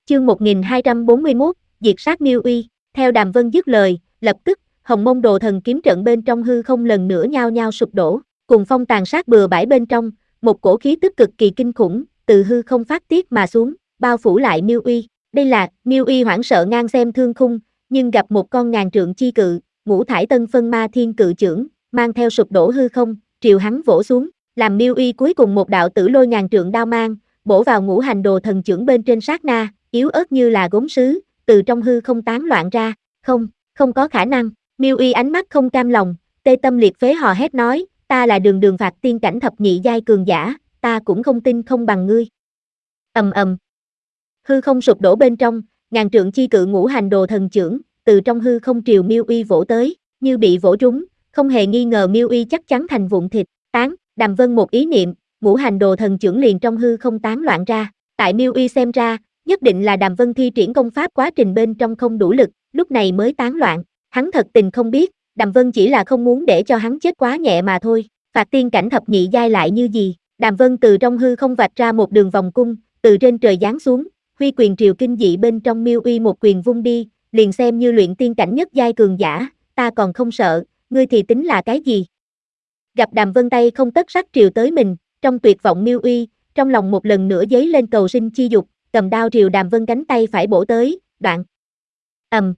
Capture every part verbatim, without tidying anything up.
Chương một nghìn hai trăm bốn mươi mốt, diệt sát Miêu Uy. Theo Đàm Vân dứt lời, lập tức, Hồng Mông Đồ Thần kiếm trận bên trong hư không lần nữa nhao nhao sụp đổ, cùng phong tàn sát bừa bãi bên trong, một cổ khí tức cực kỳ kinh khủng từ hư không phát tiết mà xuống, bao phủ lại Miêu Uy. Đây là Miêu Uy hoảng sợ ngang xem thương khung, nhưng gặp một con ngàn trượng chi cự, ngũ thải tân phân ma thiên cự chưởng, mang theo sụp đổ hư không, triều hắn vỗ xuống, làm Miêu Uy cuối cùng một đạo tử lôi ngàn trượng đao mang, bổ vào ngũ hành đồ thần chưởng bên trên sát na, yếu ớt như là gốm sứ, từ trong hư không tán loạn ra. Không, không có khả năng. Miêu Uy ánh mắt không cam lòng, tê tâm liệt phế hò hét nói, ta là đường đường phạt tiên cảnh thập nhị giai cường giả, ta cũng không tin không bằng ngươi. Ầm ầm. Hư không sụp đổ bên trong, ngàn trượng chi cự ngũ hành đồ thần chưởng, từ trong hư không triều Miêu Uy vỗ tới, như bị vỗ trúng, không hề nghi ngờ Miêu Uy chắc chắn thành vụn thịt, tán. Đàm Vân một ý niệm, ngũ hành đồ thần chưởng liền trong hư không tán loạn ra. Tại Miêu Uy xem ra, nhất định là Đàm Vân thi triển công pháp quá trình bên trong không đủ lực, lúc này mới tán loạn. Hắn thật tình không biết, Đàm Vân chỉ là không muốn để cho hắn chết quá nhẹ mà thôi. Phạt tiên cảnh thập nhị giai lại như gì? Đàm Vân từ trong hư không vạch ra một đường vòng cung, từ trên trời giáng xuống, huy quyền triều kinh dị bên trong Miêu Uy một quyền vung đi, liền xem như luyện tiên cảnh nhất giai cường giả, ta còn không sợ, ngươi thì tính là cái gì? Gặp Đàm Vân tay không tất sắc triều tới mình, trong tuyệt vọng Miêu Uy, trong lòng một lần nữa dấy lên cầu sinh chi dục, cầm đao triều Đàm Vân cánh tay phải bổ tới, đoạn. Ầm.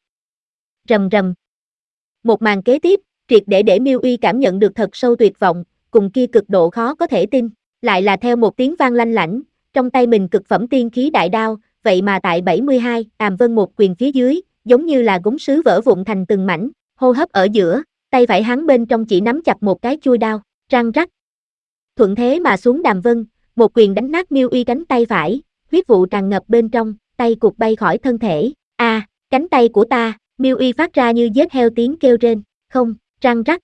Rầm rầm. Một màn kế tiếp, triệt để để Miêu Uy cảm nhận được thật sâu tuyệt vọng, cùng kia cực độ khó có thể tin, lại là theo một tiếng vang lanh lảnh, trong tay mình cực phẩm tiên khí đại đao, vậy mà tại bảy mươi hai, Đàm Vân một quyền phía dưới, giống như là gốm sứ vỡ vụn thành từng mảnh, hô hấp ở giữa, tay phải hắn bên trong chỉ nắm chặt một cái chuôi đao, răng rắc. Thuận thế mà xuống Đàm Vân, một quyền đánh nát Miêu Uy cánh tay phải, huyết vụ tràn ngập bên trong, tay cụt bay khỏi thân thể. A, à, cánh tay của ta! Miêu Uy phát ra như giết heo tiếng kêu rên, không, răng rắc.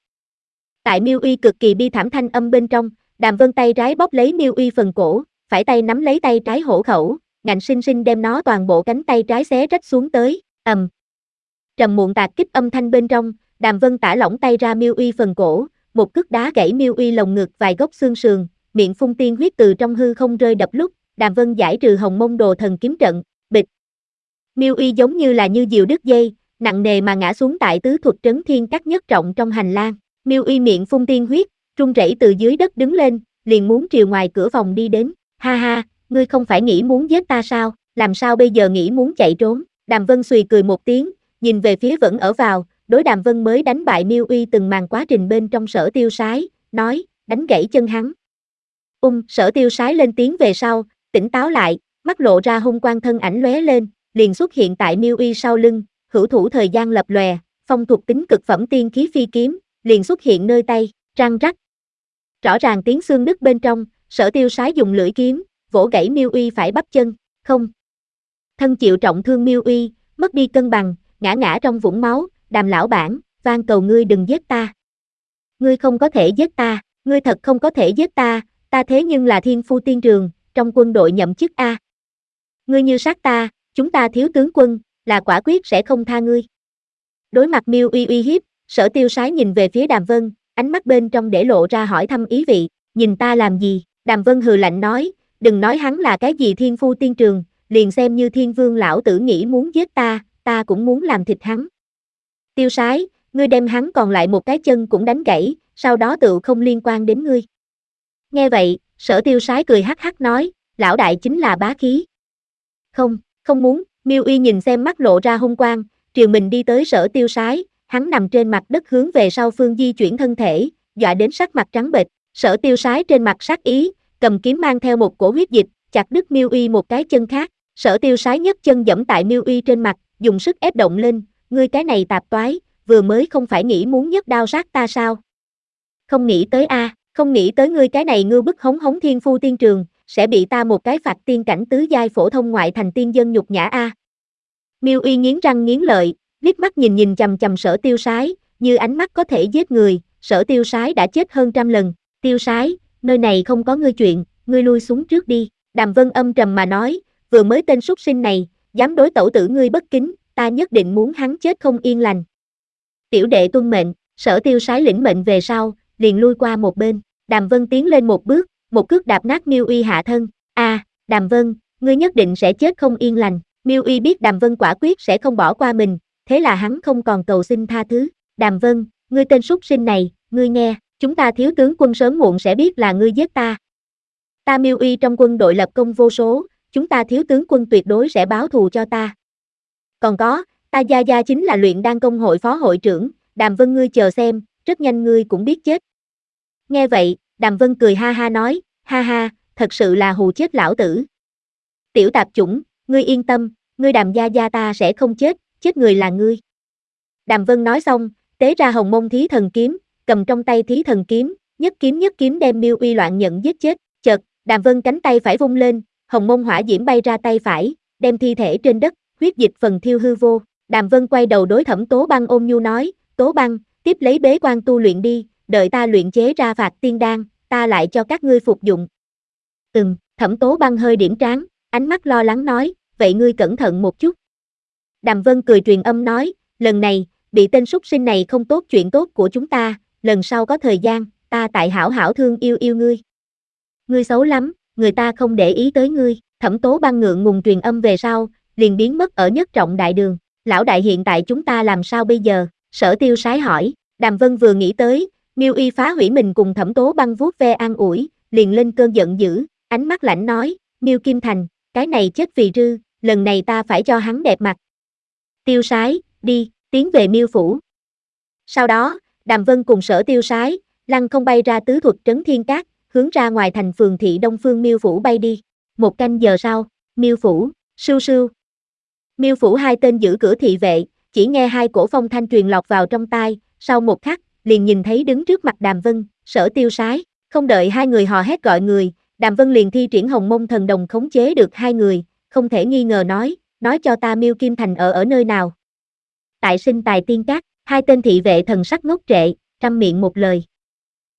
Tại Miêu Uy cực kỳ bi thảm thanh âm bên trong, Đàm Vân tay trái bóp lấy Miêu Uy phần cổ, phải tay nắm lấy tay trái hổ khẩu, ngạnh sinh sinh đem nó toàn bộ cánh tay trái xé rách xuống tới, ầm. Trầm muộn tạc kích âm thanh bên trong, Đàm Vân tả lỏng tay ra Miêu Uy phần cổ, một cước đá gãy Miêu Uy lồng ngực vài gốc xương sườn, miệng phun tiên huyết từ trong hư không rơi đập lúc, Đàm Vân giải trừ Hồng Mông Đồ Thần kiếm trận, bịch. Miêu Uy giống như là như diều đứt dây, nặng nề mà ngã xuống tại tứ thuật trấn thiên các nhất trọng trong hành lang. Miêu Uy miệng phun tiên huyết, run rẩy từ dưới đất đứng lên, liền muốn triều ngoài cửa phòng đi đến. Ha ha, ngươi không phải nghĩ muốn giết ta sao, làm sao bây giờ nghĩ muốn chạy trốn? Đàm Vân xùy cười một tiếng, nhìn về phía vẫn ở vào, đối Đàm Vân mới đánh bại Miêu Uy từng màn quá trình bên trong Sở Tiêu Sái, nói, đánh gãy chân hắn. Ung, Sở Tiêu Sái lên tiếng về sau, tỉnh táo lại, mắt lộ ra hung quang thân ảnh lóe lên, liền xuất hiện tại Miêu Uy sau lưng, hữu thủ thời gian lập lòe, phong thuộc tính cực phẩm tiên khí phi kiếm, liền xuất hiện nơi tay, răng rắc. Rõ ràng tiếng xương đứt bên trong, Sở Tiêu Sái dùng lưỡi kiếm, vỗ gãy Miêu Uy phải bắp chân, không. Thân chịu trọng thương Miêu Uy, mất đi cân bằng, ngã ngã trong vũng máu, Đàm lão bản, van cầu ngươi đừng giết ta. Ngươi không có thể giết ta, ngươi thật không có thể giết ta, ta thế nhưng là thiên phu tiên trường, trong quân đội nhậm chức A. Ngươi như sát ta, chúng ta thiếu tướng quân, là quả quyết sẽ không tha ngươi. Đối mặt Miêu Uy uy hiếp, Sở Tiêu Sái nhìn về phía Đàm Vân, ánh mắt bên trong để lộ ra hỏi thăm ý vị, nhìn ta làm gì? Đàm Vân hừ lạnh nói, đừng nói hắn là cái gì thiên phu tiên trường, liền xem như thiên vương lão tử nghĩ muốn giết ta, ta cũng muốn làm thịt hắn. Tiêu Sái, ngươi đem hắn còn lại một cái chân cũng đánh gãy, sau đó tự không liên quan đến ngươi. Nghe vậy, Sở Tiêu Sái cười hắc hắc nói, lão đại chính là bá khí. Không, không muốn. Miêu Uy nhìn xem mắt lộ ra hung quang, triều mình đi tới Sở Tiêu Sái, hắn nằm trên mặt đất hướng về sau phương di chuyển thân thể, dọa đến sắc mặt trắng bệch. Sở Tiêu Sái trên mặt sát ý, cầm kiếm mang theo một cổ huyết dịch, chặt đứt Miêu Uy một cái chân khác. Sở Tiêu Sái nhấc chân giẫm tại Miêu Uy trên mặt, dùng sức ép động lên, ngươi cái này tạp toái, vừa mới không phải nghĩ muốn nhấc đao sát ta sao? Không nghĩ tới a, à, không nghĩ tới ngươi cái này ngư bức hống hống thiên phu tiên trường, sẽ bị ta một cái phạt tiên cảnh tứ giai phổ thông ngoại thành tiên dân nhục nhã a. À. Miêu Uy nghiến răng nghiến lợi, liếc mắt nhìn nhìn chằm chằm Sở Tiêu Sái, như ánh mắt có thể giết người, Sở Tiêu Sái đã chết hơn trăm lần. Tiêu Sái, nơi này không có ngươi chuyện, ngươi lui xuống trước đi. Đàm Vân âm trầm mà nói, vừa mới tên súc sinh này, dám đối tẩu tử ngươi bất kính, ta nhất định muốn hắn chết không yên lành. Tiểu đệ tuân mệnh, Sở Tiêu Sái lĩnh mệnh về sau, liền lui qua một bên. Đàm Vân tiến lên một bước, một cước đạp nát Miêu Uy hạ thân. A, à, Đàm Vân, ngươi nhất định sẽ chết không yên lành. Miêu Uy biết Đàm Vân quả quyết sẽ không bỏ qua mình, thế là hắn không còn cầu xin tha thứ. Đàm Vân, ngươi tên súc sinh này, ngươi nghe, chúng ta thiếu tướng quân sớm muộn sẽ biết là ngươi giết ta. Ta Miêu Uy trong quân đội lập công vô số, chúng ta thiếu tướng quân tuyệt đối sẽ báo thù cho ta. Còn có, ta Gia Gia chính là luyện đan công hội phó hội trưởng, Đàm Vân ngươi chờ xem, rất nhanh ngươi cũng biết chết. Nghe vậy, Đàm Vân cười ha ha nói, ha ha, thật sự là hù chết lão tử. Tiểu tạp chủng, ngươi yên tâm, ngươi Đàm Gia Gia ta sẽ không chết, chết người là ngươi. Đàm Vân nói xong, tế ra hồng mông thí thần kiếm, cầm trong tay thí thần kiếm, nhất kiếm nhất kiếm đem Miêu Uy loạn nhận giết chết. Chợt, Đàm Vân cánh tay phải vung lên, hồng mông hỏa diễm bay ra tay phải, đem thi thể trên đất, huyết dịch phần thiêu hư vô. Đàm Vân quay đầu đối Thẩm Tố Băng ôn nhu nói, Tố Băng, tiếp lấy bế quan tu luyện đi, đợi ta luyện chế ra phạt tiên đan, ta lại cho các ngươi phục dụng. Ừm, Thẩm Tố Băng hơi điểm trán, ánh mắt lo lắng nói, vậy ngươi cẩn thận một chút. Đàm Vân cười truyền âm nói, lần này, bị tên súc sinh này không tốt chuyện tốt của chúng ta, lần sau có thời gian, ta tại hảo hảo thương yêu yêu ngươi. Ngươi xấu lắm, người ta không để ý tới ngươi. Thẩm Tố Băng ngượng ngùng truyền âm về sau, liền biến mất ở nhất trọng đại đường. Lão đại hiện tại chúng ta làm sao bây giờ? Sở Tiêu Sái hỏi. Đàm Vân vừa nghĩ tới, Miêu Uy phá hủy mình cùng Thẩm Tố Băng vuốt ve an ủi, liền lên cơn giận dữ, ánh mắt lạnh nói, Miêu Kim Thành, cái này chết vì rư, lần này ta phải cho hắn đẹp mặt. Tiêu Sái, đi, tiến về Miêu phủ. Sau đó, Đàm Vân cùng Sở Tiêu Sái, lăng không bay ra tứ thuật trấn thiên cát, hướng ra ngoài thành phường thị Đông Phương Miêu phủ bay đi. Một canh giờ sau, Miêu phủ, sưu sưu. Miêu phủ hai tên giữ cửa thị vệ, chỉ nghe hai cổ phong thanh truyền lọt vào trong tai, sau một khắc, liền nhìn thấy đứng trước mặt Đàm Vân, Sở Tiêu Sái, không đợi hai người hò hét gọi người, Đàm Vân liền thi triển hồng mông thần đồng khống chế được hai người, không thể nghi ngờ nói, nói cho ta Miêu Kim Thành ở ở nơi nào. Tại Sinh Tài Tiên Cát, hai tên thị vệ thần sắc ngốc trệ, trăm miệng một lời.